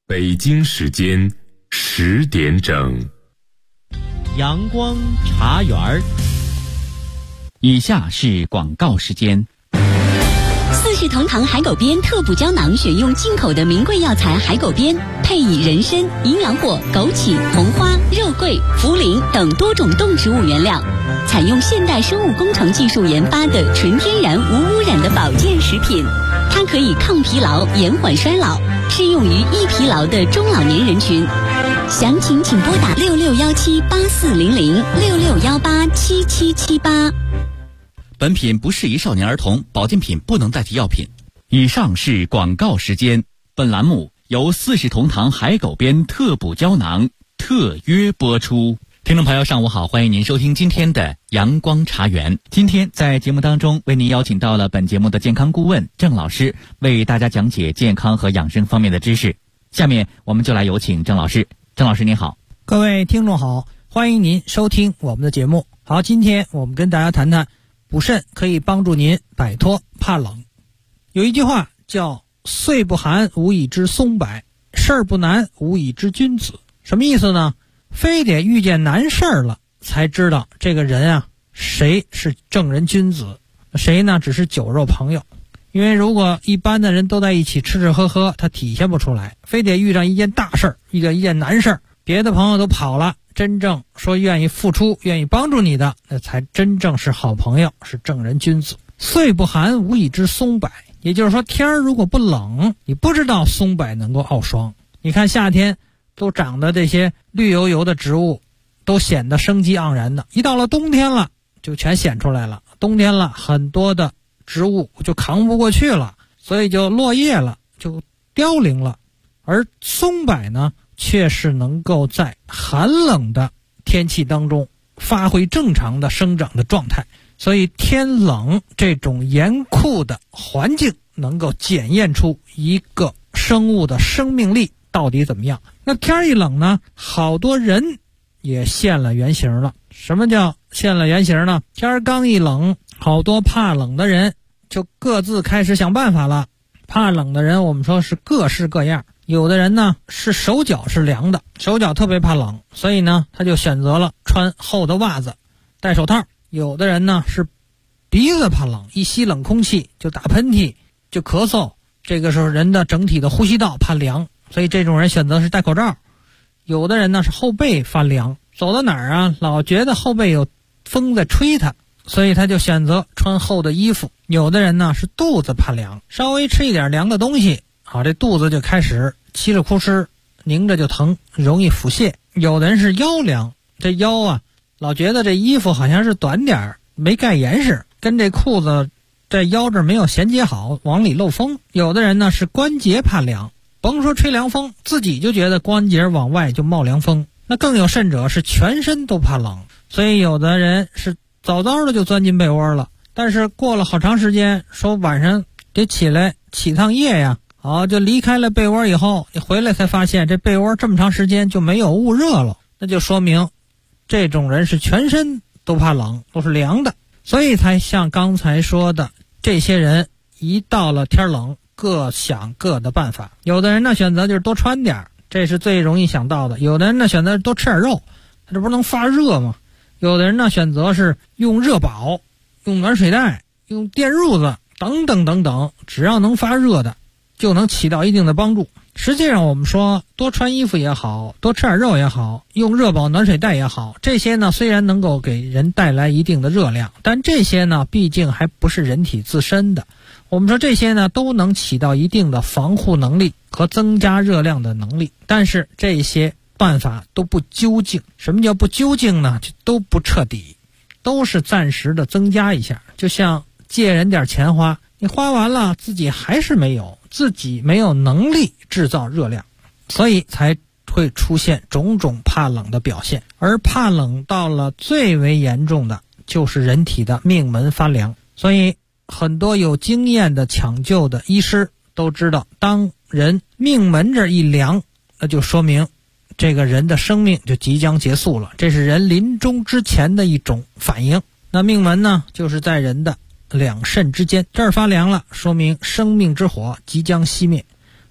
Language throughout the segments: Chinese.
北京时间10点整。 阳光茶园儿。 以下是广告时间。 四世同堂海狗鞭特补胶囊选用进口的名贵药材海狗鞭，配以人参、营养果、枸杞、红花、肉桂、茯苓等多种动植物原料，采用现代生物工程技术研发的纯天然无污染的保健食品。它可以抗疲劳、延缓衰老，适用于易疲劳的中老年人群。详情请拨打6617840066187778。 本品不适宜少年儿童，保健品不能代替药品。以上是广告时间。本栏目由四世同堂海狗鞭特补胶囊特约播出。听众朋友上午好，欢迎您收听今天的阳光茶园。今天在节目当中为您邀请到了本节目的健康顾问郑老师，为大家讲解健康和养生方面的知识。下面我们就来有请郑老师。郑老师您好。 各位听众好，欢迎您收听我们的节目。好，今天我们跟大家谈谈补肾可以帮助您摆脱怕冷。有一句话叫岁不寒无以知松柏，事儿不难无以知君子。什么意思呢？非得遇见难事儿了才知道这个人啊，谁是正人君子，谁呢只是酒肉朋友。因为如果一般的人都在一起吃吃喝喝，他体现不出来，非得遇上一件大事儿，遇到一件难事儿，别的朋友都跑了，真正说愿意付出愿意帮助你的，那才真正是好朋友，是正人君子。岁不寒无以知松柏，也就是说天儿如果不冷，你不知道松柏能够傲霜。你看夏天都长的这些绿油油的植物都显得生机盎然的，一到了冬天了就全显出来了。冬天了很多的植物就扛不过去了，所以就落叶了，就凋零了。而松柏呢却是能够在寒冷的天气当中发挥正常的生长的状态，所以天冷这种严酷的环境能够检验出一个生物的生命力到底怎么样。那天一冷呢，好多人也现了原形了。什么叫现了原形呢？天刚一冷，好多怕冷的人就各自开始想办法了。怕冷的人我们说是各式各样，有的人呢是手脚是凉的，手脚特别怕冷，所以呢他就选择了穿厚的袜子戴手套。有的人呢是鼻子怕冷，一吸冷空气就打喷嚏就咳嗽，这个时候人的整体的呼吸道怕凉，所以这种人选择是戴口罩。有的人呢是后背发凉，走到哪儿啊老觉得后背有风在吹他，所以他就选择穿厚的衣服。有的人呢是肚子怕凉，稍微吃一点凉的东西，好，这肚子就开始嘁哩哭哧，拧着就疼，容易腹泻。有的人是腰凉，这腰啊老觉得这衣服好像是短点没盖严实，跟这裤子在腰这没有衔接好，往里漏风。有的人呢是关节怕凉，甭说吹凉风，自己就觉得关节往外就冒凉风。那更有甚者是全身都怕冷，所以有的人是早早的就钻进被窝了，但是过了好长时间，说晚上得起来起趟夜呀，好，就离开了被窝以后，你回来才发现这被窝这么长时间就没有捂热了，那就说明这种人是全身都怕冷，都是凉的。所以才像刚才说的，这些人一到了天冷各想各的办法。有的人呢选择就是多穿点，这是最容易想到的。有的人呢选择多吃点肉，他这不能发热吗？有的人呢选择是用热宝，用暖水袋，用电褥子等等等等，只要能发热的就能起到一定的帮助。实际上我们说多穿衣服也好，多吃点肉也好，用热宝暖水袋也好，这些呢虽然能够给人带来一定的热量，但这些呢毕竟还不是人体自身的。我们说这些呢都能起到一定的防护能力和增加热量的能力，但是这些办法都不究竟。什么叫不究竟呢？就都不彻底，都是暂时的增加一下。就像借人点钱花，你花完了自己还是没有，自己没有能力制造热量，所以才会出现种种怕冷的表现。而怕冷到了最为严重的就是人体的命门发凉。所以很多有经验的抢救的医师都知道，当人命门这一凉，那就说明这个人的生命就即将结束了，这是人临终之前的一种反应。那命门呢就是在人的两肾之间，这儿发凉了，说明生命之火即将熄灭。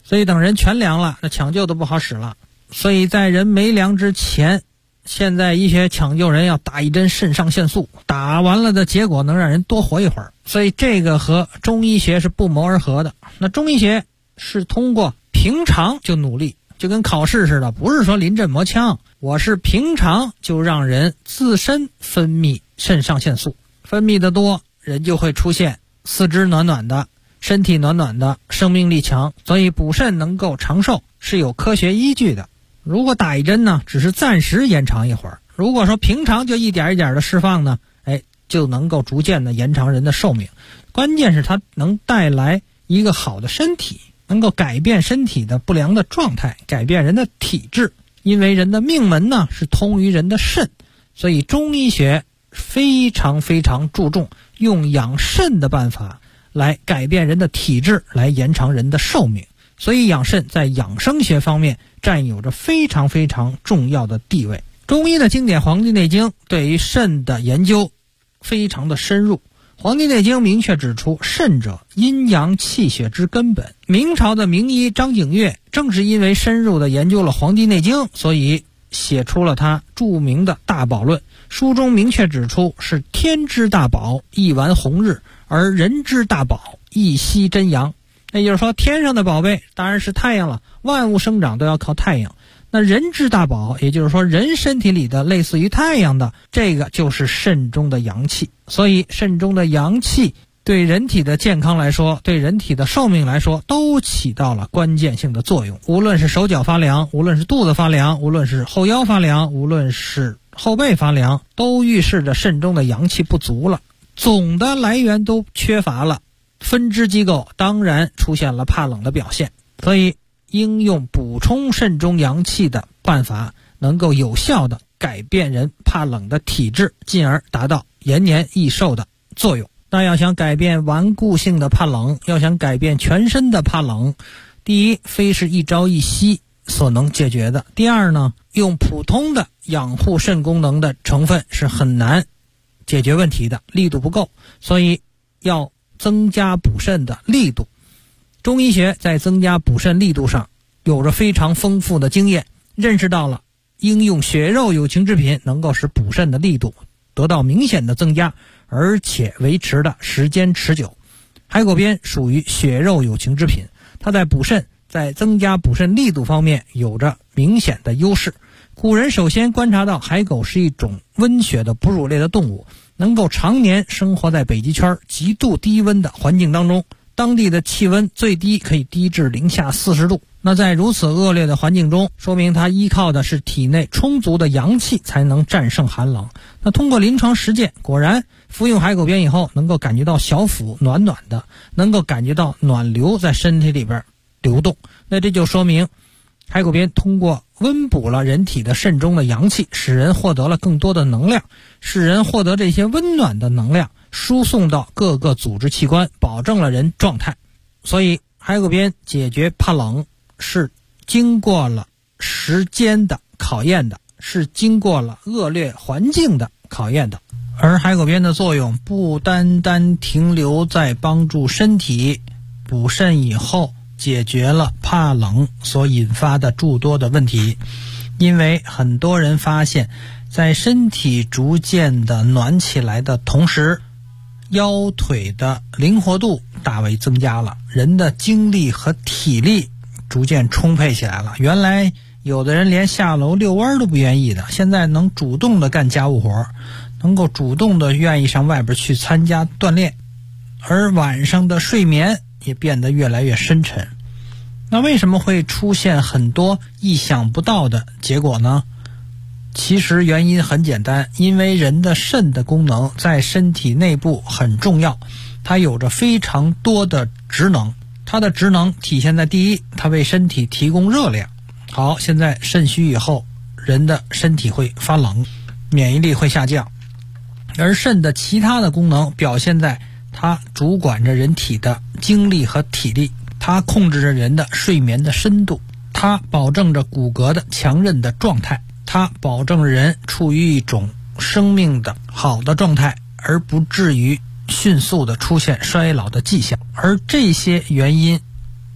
所以等人全凉了，那抢救都不好使了。所以在人没凉之前，现在医学抢救人要打一针肾上腺素，打完了的结果能让人多活一会儿。所以这个和中医学是不谋而合的。那中医学是通过平常就努力，就跟考试似的，不是说临阵磨枪，我是平常就让人自身分泌肾上腺素，分泌的多，人就会出现四肢暖暖的，身体暖暖的，生命力强。所以补肾能够长寿是有科学依据的。如果打一针呢，只是暂时延长一会儿，如果说平常就一点一点的释放呢，就能够逐渐的延长人的寿命。关键是它能带来一个好的身体，能够改变身体的不良的状态，改变人的体质。因为人的命门呢是通于人的肾，所以中医学非常非常注重用养肾的办法来改变人的体质，来延长人的寿命。所以养肾在养生学方面占有着非常非常重要的地位。中医的经典《黄帝内经》对于肾的研究非常的深入。《黄帝内经》明确指出，肾者阴阳气血之根本。明朝的名医张景岳正是因为深入的研究了《黄帝内经》，所以写出了他著名的《大宝论》。书中明确指出，是天之大宝，一丸红日，而人之大宝，一息真阳。也就是说，天上的宝贝当然是太阳了，万物生长都要靠太阳。那人之大宝，也就是说人身体里的类似于太阳的，这个就是肾中的阳气。所以肾中的阳气对人体的健康来说，对人体的寿命来说，都起到了关键性的作用。无论是手脚发凉，无论是肚子发凉，无论是后腰发凉，无论是后背发凉，都预示着肾中的阳气不足了，总的来源都缺乏了，分支机构当然出现了怕冷的表现。所以应用补充肾中阳气的办法，能够有效的改变人怕冷的体质，进而达到延年益寿的作用。那要想改变顽固性的怕冷，要想改变全身的怕冷，第一，非是一朝一夕所能解决的。第二呢，用普通的养护肾功能的成分是很难解决问题的，力度不够，所以要增加补肾的力度。中医学在增加补肾力度上有着非常丰富的经验，认识到了应用血肉有情之品能够使补肾的力度得到明显的增加，而且维持的时间持久。海狗鞭属于血肉有情之品，它在补肾，在增加补肾力度方面有着明显的优势。古人首先观察到海狗是一种温血的哺乳类的动物，能够常年生活在北极圈极度低温的环境当中，当地的气温最低可以低至零下40度。那在如此恶劣的环境中，说明它依靠的是体内充足的阳气才能战胜寒冷。那通过临床实践，果然服用海狗鞭以后能够感觉到小腹暖暖的，能够感觉到暖流在身体里边流动。那这就说明海狗鞭通过温补了人体的肾中的阳气，使人获得了更多的能量，使人获得这些温暖的能量输送到各个组织器官，保证了人状态。所以海狗鞭解决怕冷是经过了时间的考验的，是经过了恶劣环境的考验的。而海狗鞭的作用不单单停留在帮助身体补肾以后解决了怕冷所引发的诸多的问题。因为很多人发现，在身体逐渐的暖起来的同时，腰腿的灵活度大为增加了，人的精力和体力逐渐充沛起来了。原来有的人连下楼遛弯都不愿意的，现在能主动的干家务活，能够主动的愿意上外边去参加锻炼，而晚上的睡眠也变得越来越深沉。那为什么会出现很多意想不到的结果呢？其实原因很简单，因为人的肾的功能在身体内部很重要，它有着非常多的职能。它的职能体现在第一，它为身体提供热量。好，现在肾虚以后，人的身体会发冷，免疫力会下降。而肾的其他的功能表现在它主管着人体的精力和体力，它控制着人的睡眠的深度，它保证着骨骼的强韧的状态，它保证人处于一种生命的好的状态，而不至于迅速的出现衰老的迹象。而这些原因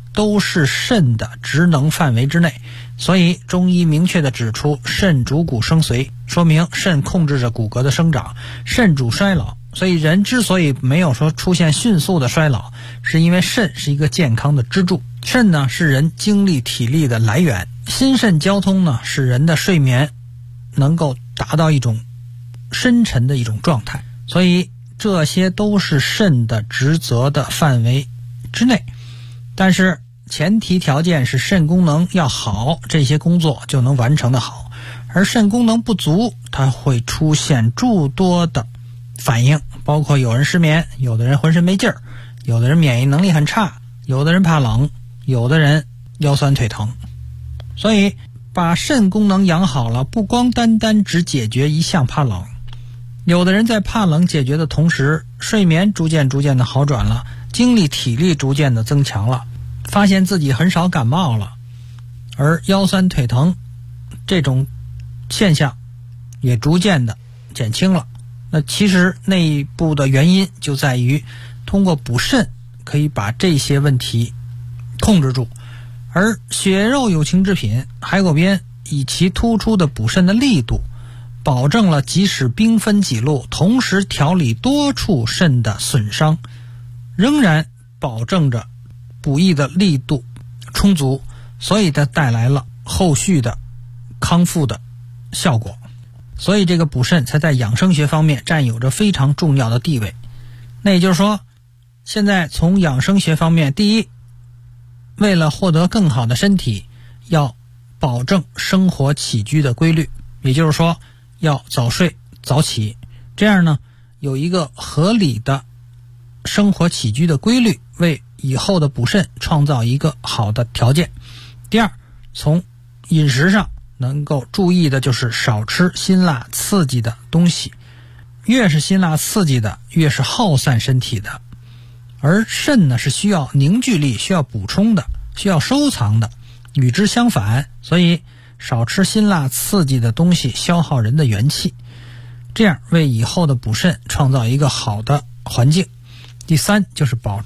都是肾的职能范围之内，所以中医明确地指出肾主骨生髓，说明肾控制着骨骼的生长，肾主衰老。所以人之所以没有说出现迅速的衰老，是因为肾是一个健康的支柱。肾呢是人精力体力的来源，心肾交通呢使人的睡眠能够达到一种深沉的一种状态，所以这些都是肾的职责的范围之内。但是前提条件是肾功能要好，这些工作就能完成的好。而肾功能不足，它会出现诸多的反应，包括有人失眠，有的人浑身没劲儿，有的人免疫能力很差，有的人怕冷，有的人腰酸腿疼。所以把肾功能养好了，不光单单只解决一项怕冷，有的人在怕冷解决的同时，睡眠逐渐的好转了，精力体力逐渐的增强了，发现自己很少感冒了，而腰酸腿疼这种现象也逐渐的减轻了。那其实内部的原因就在于通过补肾可以把这些问题控制住。而血肉有情之品海狗鞭以其突出的补肾的力度，保证了即使兵分几路，同时调理多处肾的损伤，仍然保证着补益的力度充足，所以它带来了后续的康复的效果。所以这个补肾才在养生学方面占有着非常重要的地位。那也就是说，现在从养生学方面，第一，为了获得更好的身体，要保证生活起居的规律，也就是说要早睡早起，这样呢有一个合理的生活起居的规律，为以后的补肾创造一个好的条件。第二，从饮食上能够注意的就是少吃辛辣刺激的东西，越是辛辣刺激的越是耗散身体的，而肾呢是需要凝聚力，需要补充的，需要收藏的，与之相反，所以少吃辛辣刺激的东西，消耗人的元气，这样为以后的补肾创造一个好的环境。第三就是保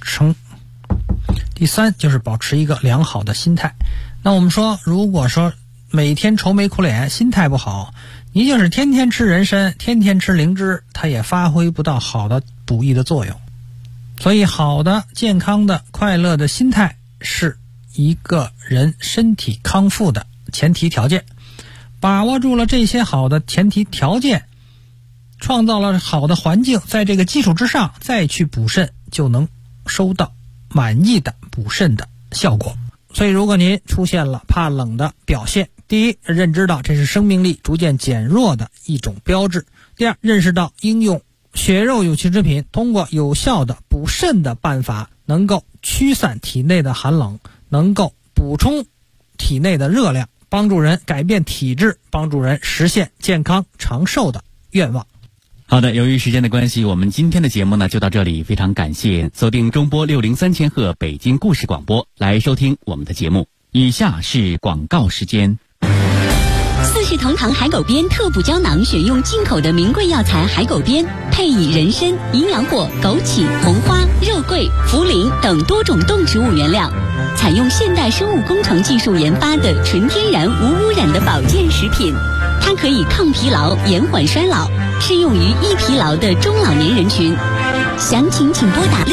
持一个良好的心态。那我们说，如果说每天愁眉苦脸，心态不好，你就是天天吃人参，天天吃灵芝，它也发挥不到好的补益的作用。所以好的健康的快乐的心态是一个人身体康复的前提条件。把握住了这些好的前提条件，创造了好的环境，在这个基础之上再去补肾，就能收到满意的补肾的效果。所以如果您出现了怕冷的表现，第一，认知到这是生命力逐渐减弱的一种标志；第二，认识到应用血肉有情之品，通过有效的补肾的办法，能够驱散体内的寒冷，能够补充体内的热量，帮助人改变体质，帮助人实现健康长寿的愿望。 好的，由于时间的关系，我们今天的节目呢就到这里，非常感谢锁定中波603千赫北京故事广播来收听我们的节目。以下是广告时间。 四世同堂海狗鞭特补胶囊选用进口的名贵药材海狗鞭，配以人参、营养果、枸杞、红花、肉桂、茯苓等多种动植物原料，采用现代生物工程技术研发的纯天然无污染的保健食品。它可以抗疲劳、延缓衰老，适用于易疲劳的中老年人群。详情请拨打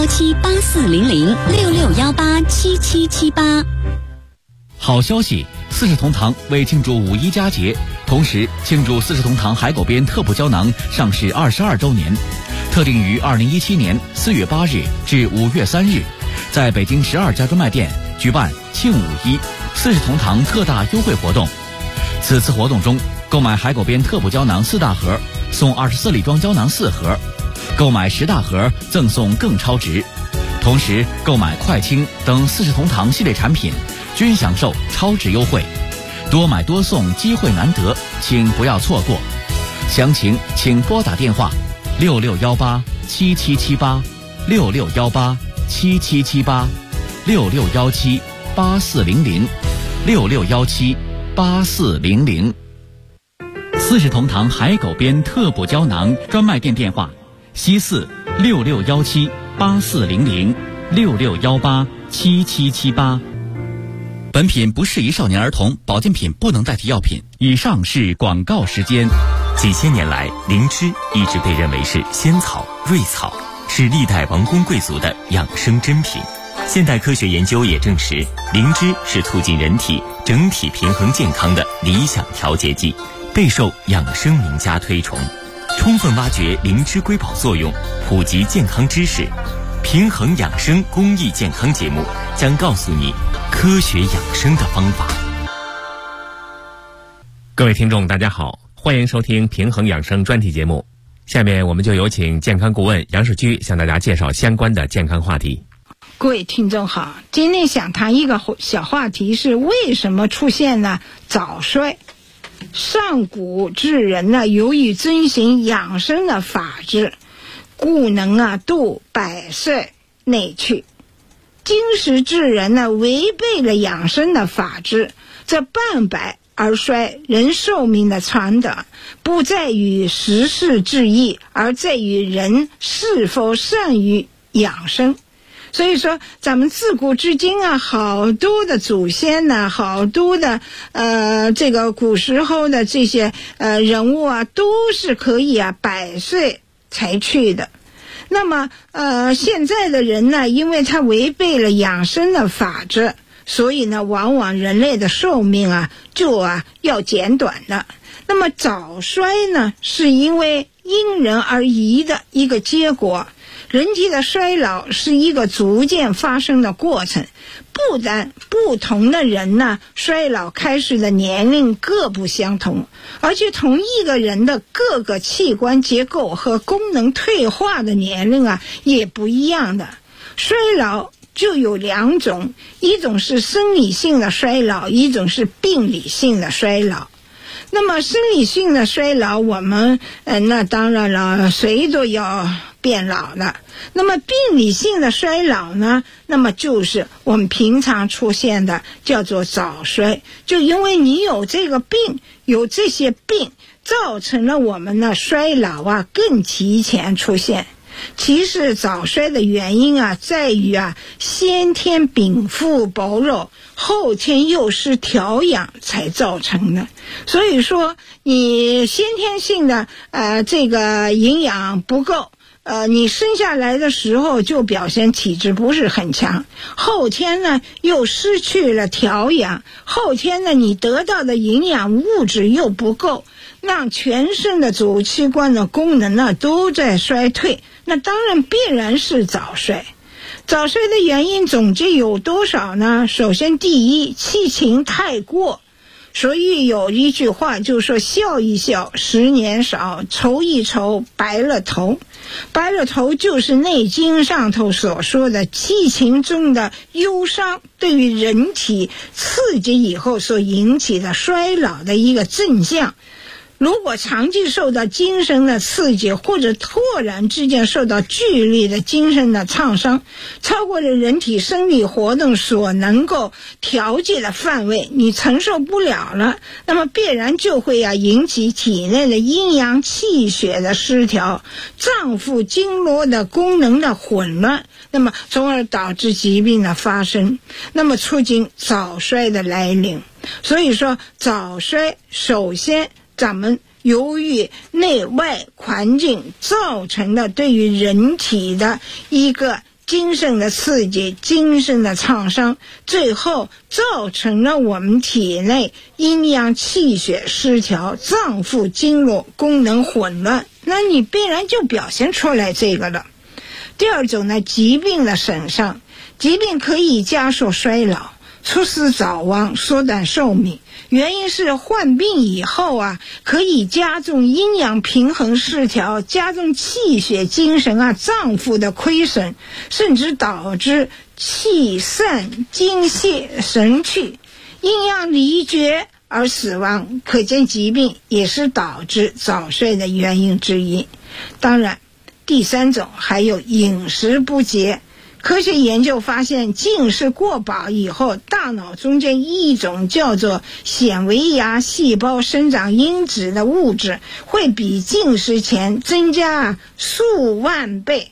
6617840066187778。 好消息，四世同堂为庆祝五一佳节，同时庆祝四世同堂海狗鞭特补胶囊上市22周年，特定于2017年4月8日至5月3日，在北京12家专卖店举办庆五一四世同堂特大优惠活动。此次活动中，购买海狗鞭特补胶囊4大盒送24粒装胶囊4盒，购买10大盒赠送更超值。同时购买快清等四世同堂系列产品均享受超值优惠，多买多送，机会难得，请不要错过。详情请拨打电话66187778 66187778 66178400 66178400。四世同堂海狗鞭特补胶囊专卖店电话：西466178400 6618 7778。本品不适宜少年儿童，保健品不能代替药品。以上是广告时间。 几千年来，灵芝一直被认为是仙草、瑞草，是历代王公贵族的养生珍品。现代科学研究也证实，灵芝是促进人体整体平衡健康的理想调节剂，备受养生名家推崇。充分挖掘灵芝瑰宝作用，普及健康知识，平衡养生公益健康节目将告诉你科学养生的方法。 各位听众大家好，欢迎收听平衡养生专题节目。下面我们就有请健康顾问杨世居向大家介绍相关的健康话题。 各位听众好，今天想谈一个小话题，是为什么出现了早衰。上古之人呢，由于遵循养生的法治，故能度百岁内去。今时之人呢，违背了养生的法治，这半百而衰，人寿命的长短不在于时势之意，而在于人是否善于养生。所以说咱们自古至今好多的祖先呢，好多的这个古时候的这些人物都是可以百岁才去的。那么现在的人呢，因为他违背了养生的法则，所以呢往往人类的寿命就要减短的。那么早衰呢，是因为因人而异的一个结果。人体的衰老是一个逐渐发生的过程，不但不同的人呢，衰老开始的年龄各不相同，而且同一个人的各个器官结构和功能退化的年龄也不一样的。衰老就有两种，一种是生理性的衰老，一种是病理性的衰老。那么生理性的衰老，我们那当然了，谁都要变老的。那么病理性的衰老呢，那么就是我们平常出现的叫做早衰，就因为你有这个病，有这些病造成了我们的衰老更提前出现。其实早衰的原因在于先天禀赋薄弱，后天又是调养才造成的。所以说你先天性的这个营养不够，你生下来的时候就表现体质不是很强，后天呢又失去了调养，后天呢你得到的营养物质又不够，让全身的主器官的功能呢都在衰退，那当然必然是早衰。早衰的原因总计有多少呢？首先第一，气情太过。所以有一句话就说，笑一笑10年少，愁一愁白了头。白了头就是内经上头所说的气情中的忧伤对于人体刺激以后所引起的衰老的一个征象。如果长期受到精神的刺激，或者突然之间受到剧烈的精神的创伤，超过了人体生理活动所能够调节的范围，你承受不了了，那么必然就会引起体内的阴阳气血的失调，脏腑经络的功能的混乱，那么从而导致疾病的发生，那么促进早衰的来临。所以说早衰首先咱们由于内外环境造成的对于人体的一个精神的刺激，精神的创伤，最后造成了我们体内阴阳气血失调，脏腑经络功能混乱，那你必然就表现出来这个了。第二种呢，疾病的损伤，疾病可以加速衰老，猝死早亡，缩短寿命。原因是患病以后可以加重阴阳平衡失调，加重气血精神脏腑的亏损，甚至导致气散精泄神去，阴阳离绝而死亡。可见疾病也是导致早衰的原因之一。当然第三种还有饮食不节。科学研究发现，进食过饱以后，大脑中间一种叫做显微芽细胞生长因子的物质会比进食前增加数万倍，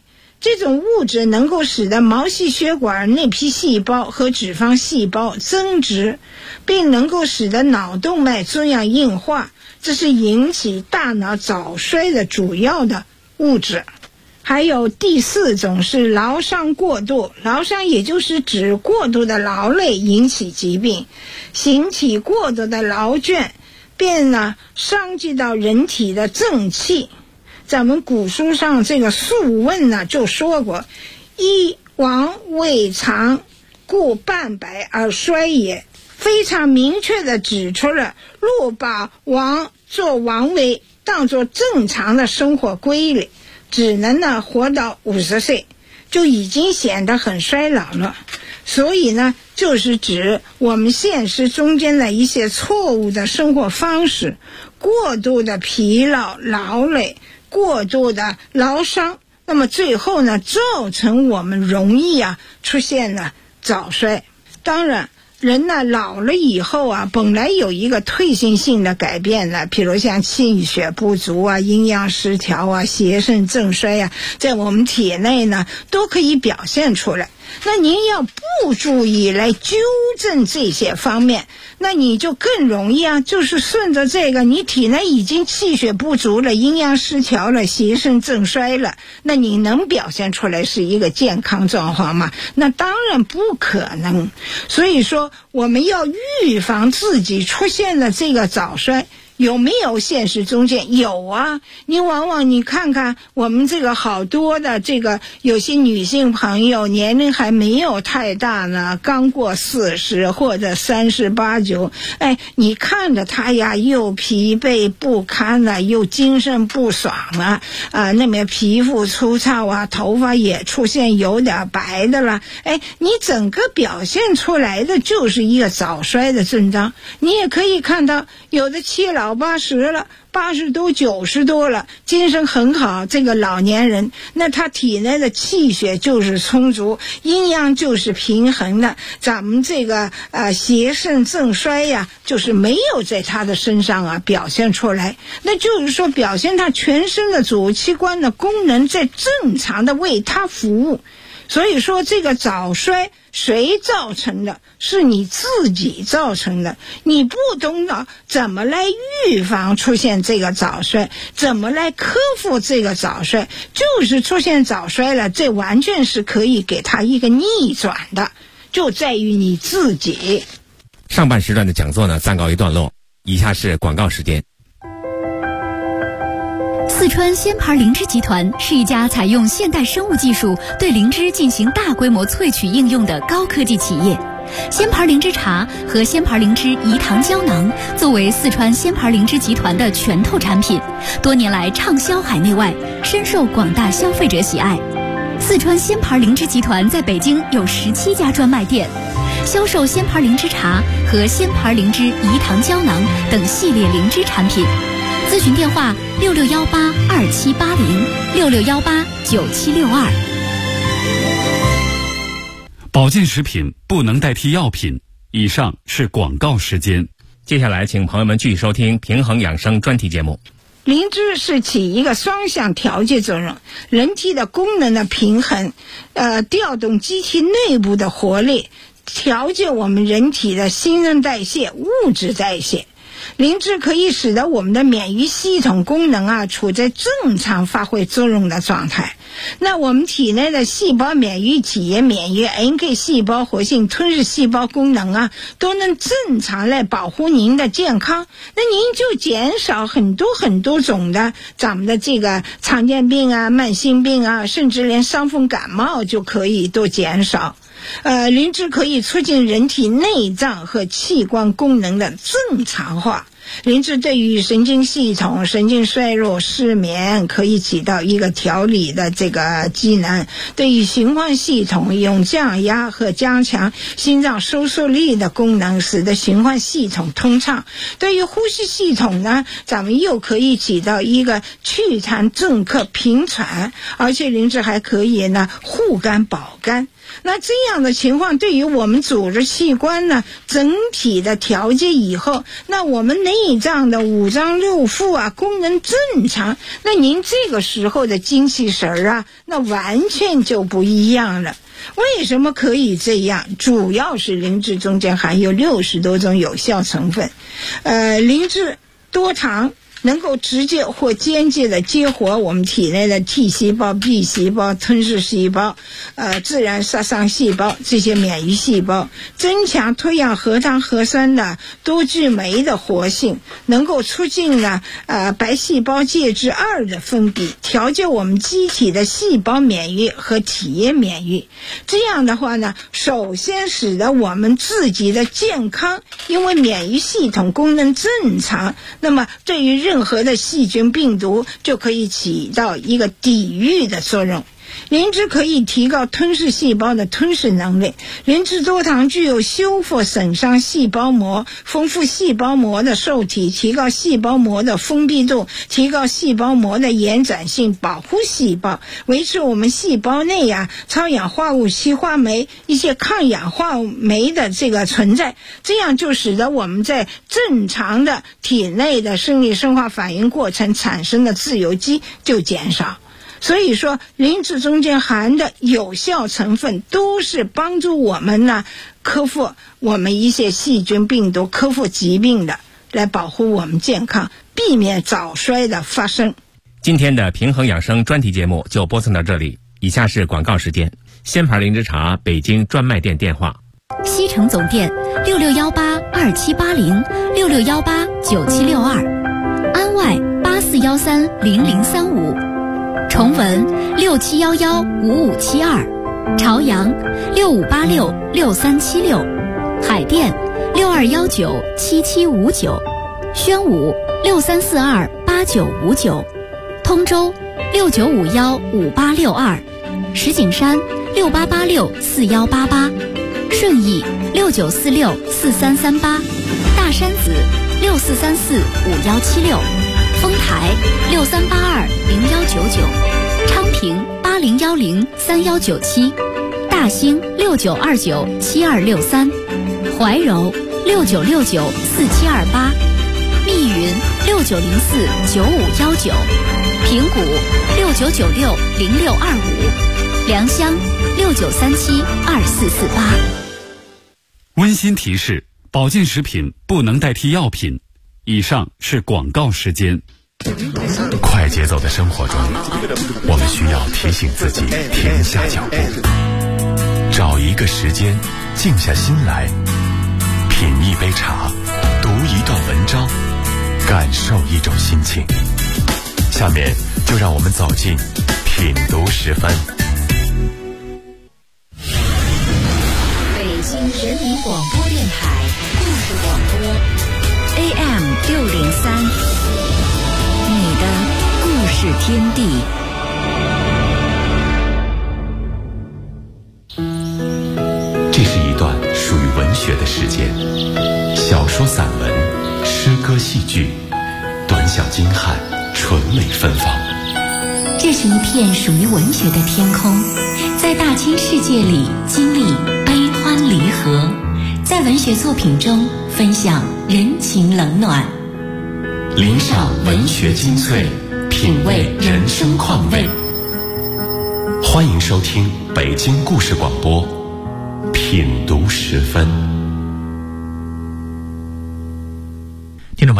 这种物质能够使得毛细血管内皮细胞和脂肪细胞增殖，并能够使得脑动脉粥样硬化，这是引起大脑早衰的主要的物质。还有第4种是劳伤过度，劳伤也就是指过度的劳累引起疾病，形体过度的劳倦，便伤及到人体的正气。咱们古书上这个《素问》就说过，一王未长，故半百而衰也，非常明确地指出了，若把王做王位当作正常的生活规律，只能活到50岁，就已经显得很衰老了。所以就是指我们现实中间的一些错误的生活方式，过度的疲劳劳累，过度的劳伤，那么最后造成我们容易出现了早衰。当然人老了以后本来有一个退行性的改变了，比如像气血不足营养失调邪肾正衰在我们体内都可以表现出来。那您要不注意来纠正这些方面，那你就更容易就是顺着这个，你体内已经气血不足了，营养失调了，邪肾正衰了，那你能表现出来是一个健康状况吗？那当然不可能。所以说我们要预防自己出现的这个早衰。有没有现实中间？有啊，你往往你看看我们这个好多的这个有些女性朋友年龄还没有太大呢，刚过40或者38、9，你看着她又疲惫不堪了，又精神不爽那么皮肤粗糙头发也出现有点白的了，你整个表现出来的就是一个早衰的症状。你也可以看到有的7老80了，80多90多了，精神很好，这个老年人，那他体内的气血就是充足，阴阳就是平衡的，咱们这个邪肾正衰就是没有在他的身上表现出来。那就是说表现他全身的主器官的功能在正常的为他服务。所以说这个早衰谁造成的？是你自己造成的。你不懂得怎么来预防出现这个早衰，怎么来克服这个早衰，就是出现早衰了，这完全是可以给它一个逆转的，就在于你自己。 上半时段的讲座暂告一段落，以下是广告时间。 四川仙牌灵芝集团是一家采用现代生物技术对灵芝进行大规模萃取应用的高科技企业。仙牌灵芝茶和仙牌灵芝饴糖胶囊作为四川仙牌灵芝集团的拳头产品，多年来畅销海内外，深受广大消费者喜爱。四川仙牌灵芝集团在北京有17家专卖店，销售仙牌灵芝茶和仙牌灵芝饴糖胶囊等系列灵芝产品。咨询电话66182780，66189762。 保健食品不能代替药品。以上是广告时间。 接下来请朋友们继续收听平衡养生专题节目。 灵芝是起一个双向调节作用，人体的功能的平衡，调动机体内部的活力，调节我们人体的新陈代谢、物质代谢。灵芝可以使得我们的免疫系统功能处在正常发挥作用的状态。那我们体内的细胞免疫体、免疫 NK 细胞活性吞噬细胞功能都能正常来保护您的健康，那您就减少很多很多种的咱们的这个常见病慢性病甚至连伤风感冒就可以都减少。灵芝可以促进人体内脏和器官功能的正常化。灵芝对于神经系统、神经衰弱、失眠可以起到一个调理的这个机能，对于循环系统有降压和加强心脏收缩力的功能，使得循环系统通畅。对于呼吸系统呢，咱们又可以起到一个祛痰镇咳平喘，而且灵芝还可以护肝保肝。 那这样的情况对于我们组织器官呢整体的调节以后，那我们内脏的五脏六腑啊功能正常，那您这个时候的精气神啊那完全就不一样了。为什么可以这样？主要是灵芝中间含有60多种有效成分，灵芝多糖能够直接或间接的激活我们体内的 T 细胞、B 细胞、吞噬细胞、自然杀伤细胞这些免疫细胞，增强脱氧核糖核酸的多聚酶的活性，能够促进呢白细胞介质2的分泌，调节我们机体的细胞免疫和体液免疫。这样的话呢，首先使得我们自己的健康，因为免疫系统功能正常，那么对于任何的细菌病毒就可以起到一个抵御的作用。灵芝可以提高吞噬细胞的吞噬能力，灵芝多糖具有修复损伤细胞膜、丰富细胞膜的受体，提高细胞膜的封闭度，提高细胞膜的延展性，保护细胞，维持我们细胞内超氧化物烯化酶一些抗氧化酶的这个存在，这样就使得我们在正常的体内的生理生化反应过程产生的自由基就减少。所以说灵芝中间含的有效成分都是帮助我们呢克服我们一些细菌病毒，克服疾病的，来保护我们健康，避免早衰的发生。 今天的平衡养生专题节目就播送到这里，以下是广告时间。鲜牌灵芝茶北京专卖店电话： 西城总店66182780，66189762，安外84130035。崇文67115572，朝阳65866376，海淀62197759，宣武63428959，通州69515862，石景山68864188，顺义69464338，大山子64345176，丰台63820199，昌平80103197，大兴69297263，怀柔69694728，密云69049519，平谷69960625，良乡69372448。 温馨提示：保健食品不能代替药品。以上是广告时间。 快节奏的生活中，我们需要提醒自己停下脚步，找一个时间静下心来，品一杯茶，读一段文章，感受一种心情。下面就让我们走进品读10分。 北京人民广播电台故事广播 AM603，你的故事天地。 这是一段属于文学的时间，小说、散文、诗歌、戏剧，短小精悍，纯美芬芳。 这是一片属于文学的天空，在大千世界里经历悲欢离合，在文学作品中分享人情冷暖， 聆赏文学精粹，品味人生况味。欢迎收听北京故事广播品读10分。